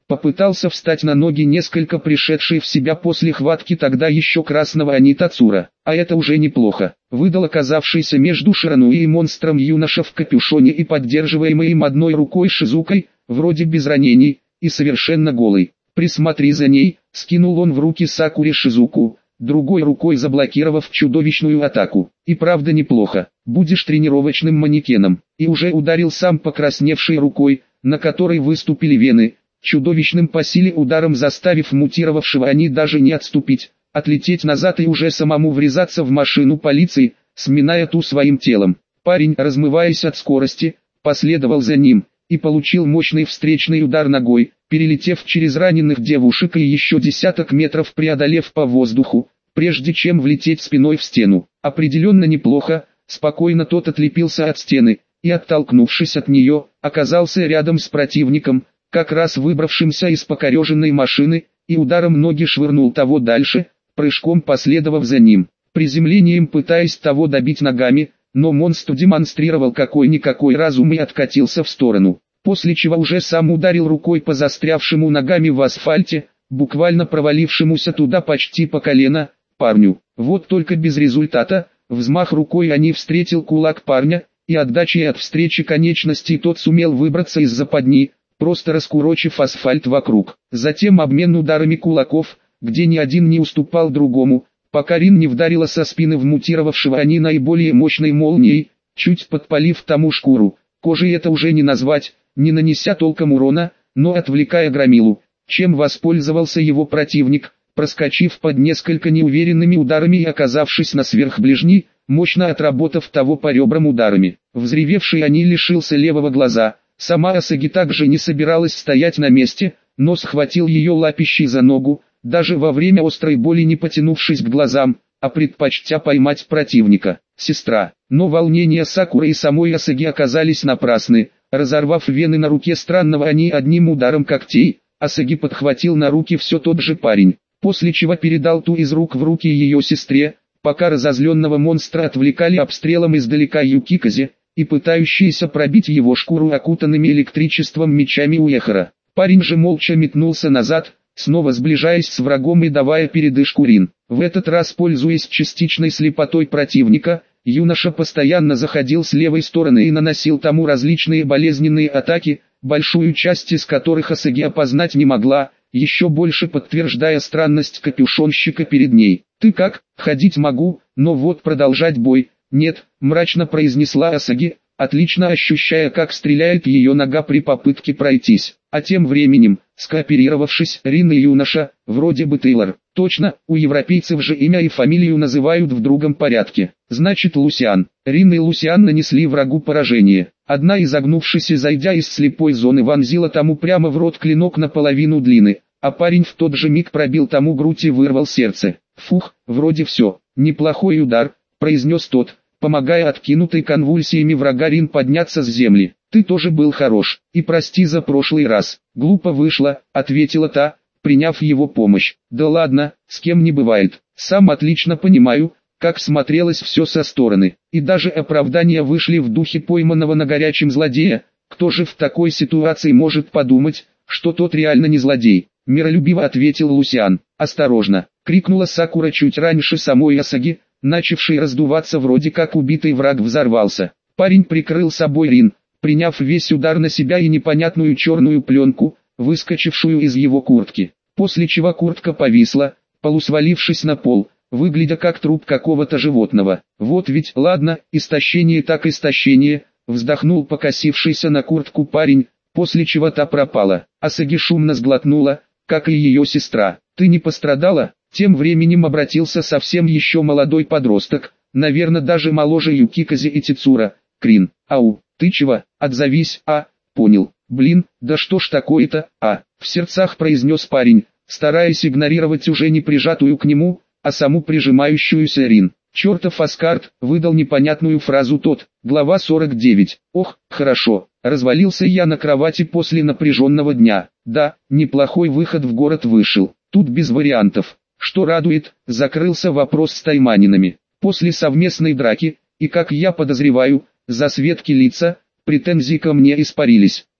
S1: Попытался встать на ноги несколько пришедший в себя после хватки тогда еще красного Анитацура. А это уже неплохо, выдал оказавшийся между Ширануи и монстром юноша в капюшоне и поддерживаемый им одной рукой Шизукой, вроде без ранений, и совершенно голый. Присмотри за ней, скинул он в руки Сакуре Шизуку, другой рукой заблокировав чудовищную атаку. И правда неплохо, будешь тренировочным манекеном. И уже ударил сам покрасневшей рукой, на которой выступили вены, чудовищным по силе ударом заставив мутировавшего они даже не отступить, отлететь назад и уже самому врезаться в машину полиции, сминая ту своим телом. Парень, размываясь от скорости, последовал за ним, и получил мощный встречный удар ногой, перелетев через раненых девушек и еще десяток метров преодолев по воздуху, прежде чем влететь спиной в стену. Определенно неплохо, спокойно тот отлепился от стены, и оттолкнувшись от нее, оказался рядом с противником, как раз выбравшимся из покореженной машины, и ударом ноги швырнул того дальше, прыжком последовав за ним, приземлением пытаясь того добить ногами, но монстр демонстрировал какой-никакой разум и откатился в сторону, после чего уже сам ударил рукой по застрявшему ногами в асфальте, буквально провалившемуся туда почти по колено, парню. Вот только без результата, взмах рукой они встретил кулак парня, и отдачей от встречи конечностей тот сумел выбраться из западни, просто раскурочив асфальт вокруг. Затем обмен ударами кулаков, где ни один не уступал другому, пока Рин не вдарила со спины вмутировавшего они наиболее мощной молнией, чуть подпалив тому шкуру. Кожей это уже не назвать, не нанеся толком урона, но отвлекая громилу, чем воспользовался его противник, проскочив под несколько неуверенными ударами и оказавшись на сверхближней, мощно отработав того по ребрам ударами. Взревевший они лишился левого глаза. Сама Асаги также не собиралась стоять на месте, но схватил ее лапищей за ногу, даже во время острой боли не потянувшись к глазам, а предпочтя поймать противника. Сестра. Но волнения Сакуры и самой Асаги оказались напрасны. Разорвав вены на руке странного они одним ударом когтей, Асаги подхватил на руки все тот же парень, после чего передал ту из рук в руки ее сестре, пока разозленного монстра отвлекали обстрелом издалека Юкиказе, и пытающиеся пробить его шкуру окутанными электричеством мечами Уэхара. Парень же молча метнулся назад, снова сближаясь с врагом и давая передышку Рин. В этот раз, пользуясь частичной слепотой противника, юноша постоянно заходил с левой стороны и наносил тому различные болезненные атаки, большую часть из которых Асаги опознать не могла, еще больше подтверждая странность капюшонщика перед ней. «Ты как? Ходить могу, но вот продолжать бой, нет», мрачно произнесла Асаги, отлично ощущая, как стреляет ее нога при попытке пройтись. А тем временем, скооперировавшись, Рин и юноша, вроде бы Тейлор, точно, у европейцев же имя и фамилию называют в другом порядке, значит Лусиан. Рин и Лусиан нанесли врагу поражение. Одна, изогнувшись и зайдя из слепой зоны, вонзила тому прямо в рот клинок наполовину длины, а парень в тот же миг пробил тому грудь и вырвал сердце. «Фух, вроде все, неплохой удар», произнес тот, помогая откинутой конвульсиями врага Рин подняться с земли. «Ты тоже был хорош, и прости за прошлый раз». «Глупо вышло», ответила та, приняв его помощь. «Да ладно, с кем не бывает. Сам отлично понимаю, как смотрелось все со стороны. И даже оправдания вышли в духе пойманного на горячем злодея. Кто же в такой ситуации может подумать, что тот реально не злодей?» Миролюбиво ответил Лусиан. «Осторожно», крикнула Сакура чуть раньше самой Асаги, начавший раздуваться вроде как убитый враг взорвался. Парень прикрыл собой Рин, приняв весь удар на себя и непонятную черную пленку, выскочившую из его куртки. После чего куртка повисла, полусвалившись на пол, выглядя как труп какого-то животного. «Вот ведь, ладно, истощение так истощение», вздохнул покосившийся на куртку парень, после чего та пропала. Асаги шумно сглотнула, как и ее сестра. «Ты не пострадала?» Тем временем обратился совсем еще молодой подросток, наверное даже моложе Юкиказе и Тицура, Крин. «Ау, ты чего? Отзовись, понял. Блин, да что ж такое-то, в сердцах произнес парень, стараясь игнорировать уже не прижатую к нему, а саму прижимающуюся Рин. «Чертов Аскард», выдал непонятную фразу тот. Глава 49. «Ох, хорошо, развалился я на кровати после напряженного дня. Да, неплохой выход в город вышел, тут без вариантов». Что радует, закрылся вопрос с тайманинами. После совместной драки, и как я подозреваю, засветки лица, претензии ко мне испарились.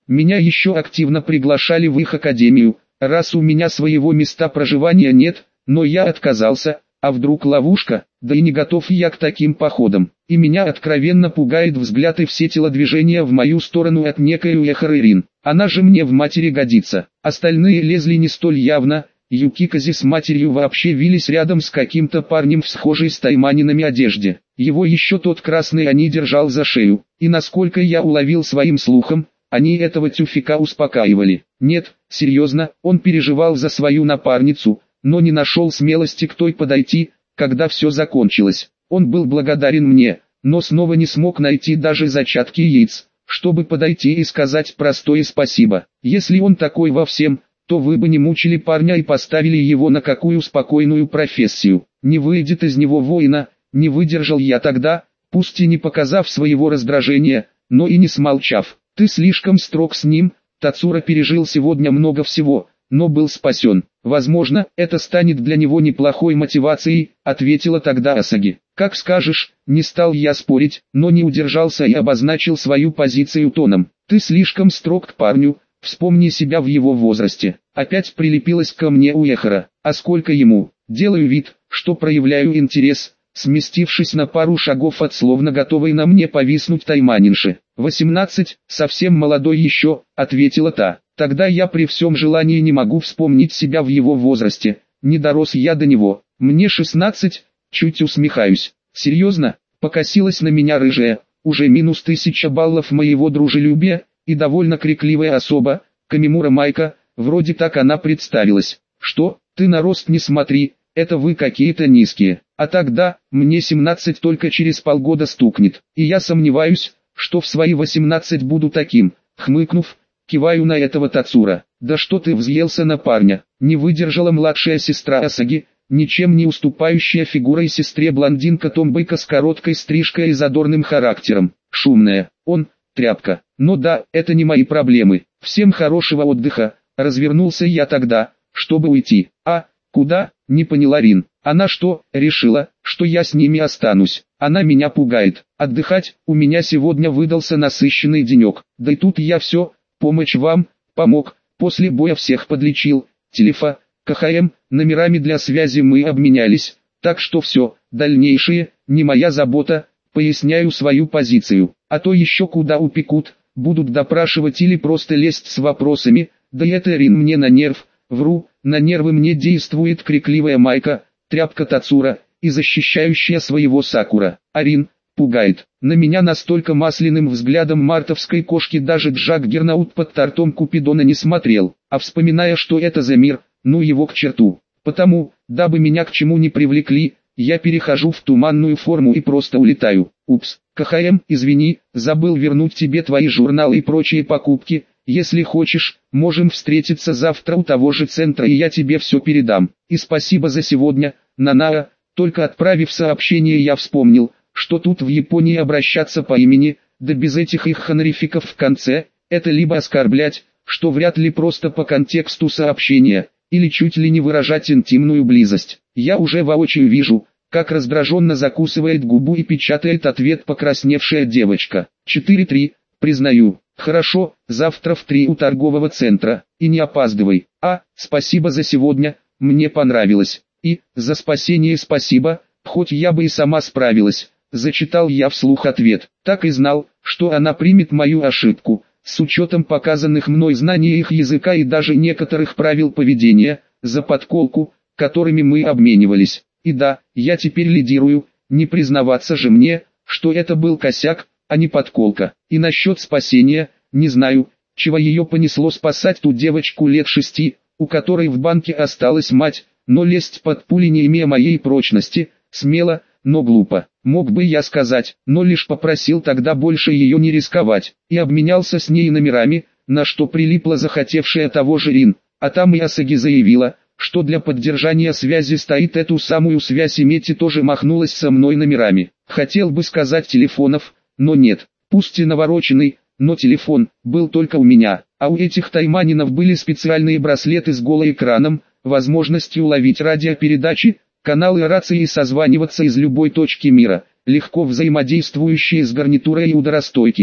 S1: Меня еще активно приглашали в их академию, раз у меня своего места проживания нет, но я отказался, а вдруг ловушка, да и не готов я к таким походам. И меня откровенно пугает взгляд и все телодвижения в мою сторону от некой Уэхары Рин. Она же мне в матери годится. Остальные лезли не столь явно. Юкикази с матерью вообще вились рядом с каким-то парнем в схожей с тайманинами одежде. Его еще тот красный они держал за шею. И насколько я уловил своим слухом, они этого тюфика успокаивали. Нет, серьезно, он переживал за свою напарницу, но не нашел смелости к той подойти, когда все закончилось. Он был благодарен мне, но снова не смог найти даже зачатки яиц, чтобы подойти и сказать простое спасибо. Если он такой во всем, то вы бы не мучили парня и поставили его на какую спокойную профессию. Не выйдет из него воина, не выдержал я тогда, пусть и не показав своего раздражения, но и не смолчав. Ты слишком строг с ним, Тацура пережил сегодня много всего, но был спасен. Возможно, это станет для него неплохой мотивацией, ответила тогда Асаги. Как скажешь, не стал я спорить, но не удержался и обозначил свою позицию тоном. Ты слишком строг к парню, вспомни себя в его возрасте. Опять прилепилась ко мне Уэхара. А сколько ему? Делаю вид, что проявляю интерес, сместившись на пару шагов от словно готовой на мне повиснуть тайманинши. 18, совсем молодой еще, ответила та. Тогда я при всем желании не могу вспомнить себя в его возрасте, не дорос я до него. Мне 16, чуть усмехаюсь. Серьезно? Покосилась на меня рыжая, уже минус 1000 баллов моего дружелюбия, и довольно крикливая особа, Камимура Майка, вроде так она представилась. Что, ты на рост не смотри, это вы какие-то низкие. А тогда, мне 17 только через полгода стукнет, и я сомневаюсь, что в свои 18 буду таким. Хмыкнув, киваю на этого Тацура. Да что ты взъелся на парня? Не выдержала младшая сестра Асаги, ничем не уступающая фигурой сестре блондинка Томбайка с короткой стрижкой и задорным характером. Шумная, он, тряпка. Но да, это не мои проблемы. Всем хорошего отдыха. Развернулся я тогда, чтобы уйти. А, куда? Не поняла Рин. Она что, решила, что я с ними останусь? Она меня пугает. Отдыхать, у меня сегодня выдался насыщенный денек. Да и тут я все, помочь вам, помог. После боя всех подлечил. Телефа, КХМ, номерами для связи мы обменялись. Так что все, дальнейшее, не моя забота. Поясняю свою позицию. А то еще куда упекут, будут допрашивать или просто лезть с вопросами. Да и это Рин мне на нерв. Вру, на нервы мне действует крикливая Майка, тряпка Тацура, и защищающая своего Сакура. А Рин пугает. На меня настолько масляным взглядом мартовской кошки даже Джак Гернаут под тортом Купидона не смотрел, а вспоминая, что это за мир, ну его к черту. Потому, дабы меня к чему не привлекли, я перехожу в туманную форму и просто улетаю. Упс, КХМ, извини, забыл вернуть тебе твои журналы и прочие покупки. Если хочешь, можем встретиться завтра у того же центра и я тебе все передам. И спасибо за сегодня, Нанаа. Только отправив сообщение я вспомнил, что тут в Японии обращаться по имени, да без этих их хонорификов в конце, это либо оскорблять, что вряд ли просто по контексту сообщения, или чуть ли не выражать интимную близость. Я уже воочию вижу, как раздраженно закусывает губу и печатает ответ покрасневшая девочка. 4-3, признаю. Хорошо, завтра в 3 у торгового центра, и не опаздывай. А, спасибо за сегодня, мне понравилось. И, за спасение спасибо, хоть я бы и сама справилась. Зачитал я вслух ответ. Так и знал, что она примет мою ошибку, с учетом показанных мной знаний их языка и даже некоторых правил поведения, за подколку, которыми мы обменивались. И да, я теперь лидирую, не признаваться же мне, что это был косяк, а не подколка. И насчет спасения, не знаю, чего ее понесло спасать ту девочку лет 6, у которой в банке осталась мать, но лезть под пули не имея моей прочности, смело, но глупо. Мог бы я сказать, но лишь попросил тогда больше ее не рисковать, и обменялся с ней номерами, на что прилипла захотевшая того же Рин, а там и Асаги заявила, что для поддержания связи стоит эту самую связь иметь и тоже махнулась со мной номерами. Хотел бы сказать телефонов, но нет, пусть и навороченный, но телефон был только у меня, а у этих тайманинов были специальные браслеты с голоэкраном, возможностью ловить радиопередачи, каналы рации и созваниваться из любой точки мира, легко взаимодействующие с гарнитурой и ударостойкие.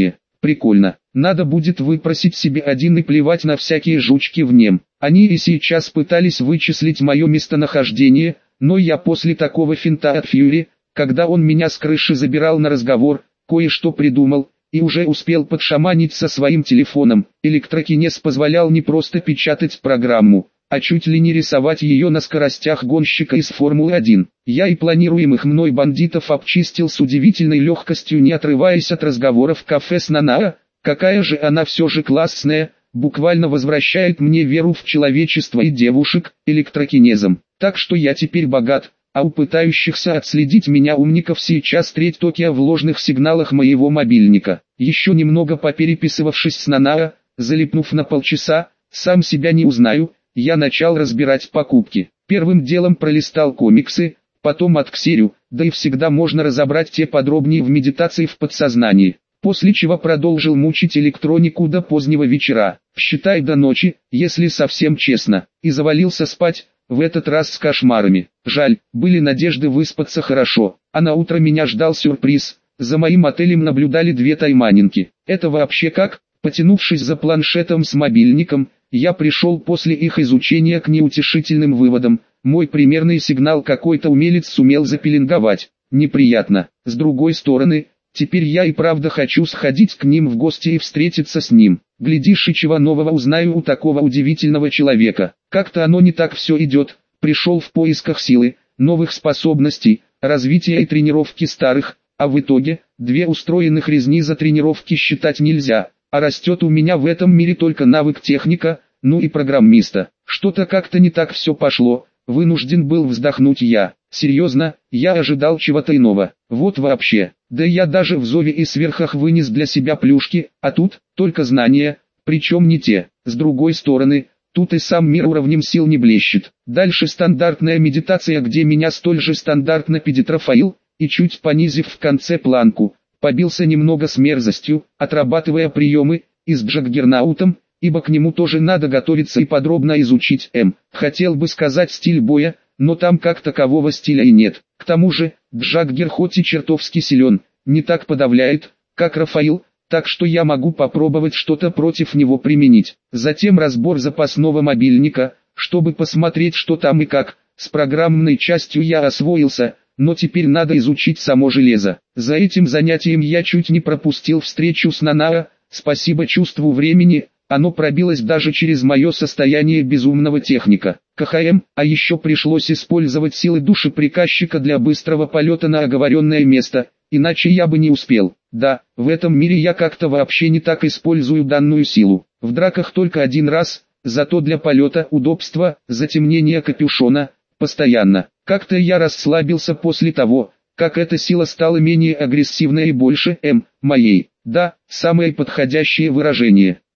S1: Прикольно. Надо будет выпросить себе один и плевать на всякие жучки в нем. Они и сейчас пытались вычислить мое местонахождение, но я после такого финта от Фьюри, когда он меня с крыши забирал на разговор, кое-что придумал, и уже успел подшаманить со своим телефоном. Электрокинез позволял не просто печатать программу, а чуть ли не рисовать ее на скоростях гонщика из Формулы-1. Я и планируемых мной бандитов обчистил с удивительной легкостью, не отрываясь от разговоров в кафе с Нанаа. Какая же она все же классная, буквально возвращает мне веру в человечество и девушек электрокинезом. Так что я теперь богат, а у пытающихся отследить меня умников сейчас треть Токио в ложных сигналах моего мобильника. Еще немного попереписывавшись с Нанаа, залипнув на полчаса, сам себя не узнаю, я начал разбирать покупки. Первым делом пролистал комиксы, потом отксерю, да и всегда можно разобрать те подробнее в медитации в подсознании. После чего продолжил мучить электронику до позднего вечера, считай до ночи, если совсем честно, и завалился спать, в этот раз с кошмарами. Жаль, были надежды выспаться хорошо, а на утро меня ждал сюрприз. За моим отелем наблюдали две тайманинки. Это вообще как? Потянувшись за планшетом с мобильником, я пришел после их изучения к неутешительным выводам. Мой примерный сигнал какой-то умелец сумел запеленговать. Неприятно. С другой стороны, теперь я и правда хочу сходить к ним в гости и встретиться с ним. Глядишь, и чего нового узнаю у такого удивительного человека. Как-то оно не так все идет. Пришел в поисках силы, новых способностей, развития и тренировки старых, а в итоге, две устроенных резни за тренировки считать нельзя. А растет у меня в этом мире только навык техника, ну и программиста. Что-то как-то не так все пошло, вынужден был вздохнуть я. Серьезно, я ожидал чего-то иного. Вот вообще. Да я даже в Зове и Сверхах вынес для себя плюшки, а тут только знания, причем не те. С другой стороны, тут и сам мир уровнем сил не блещет. Дальше стандартная медитация, где меня столь же стандартно педитрофаил, и чуть понизив в конце планку, побился немного с мерзостью, отрабатывая приемы, и с Джаггернаутом, ибо к нему тоже надо готовиться и подробно изучить Хотел бы сказать стиль боя, но там как такового стиля и нет. К тому же, Джаггер хоть и чертовски силен, не так подавляет, как Рафаил, так что я могу попробовать что-то против него применить. Затем разбор запасного мобильника, чтобы посмотреть, что там и как. С программной частью я освоился, но теперь надо изучить само железо. За этим занятием я чуть не пропустил встречу с Нанаа, спасибо чувству времени, оно пробилось даже через мое состояние безумного техника. КХМ, а еще пришлось использовать силы души приказчика для быстрого полета на оговоренное место, иначе я бы не успел. Да, в этом мире я как-то вообще не так использую данную силу. В драках только один раз, зато для полета, удобства, затемнения капюшона, постоянно. Как-то я расслабился после того, как эта сила стала менее агрессивной и больше моей. Да, самое подходящее выражение.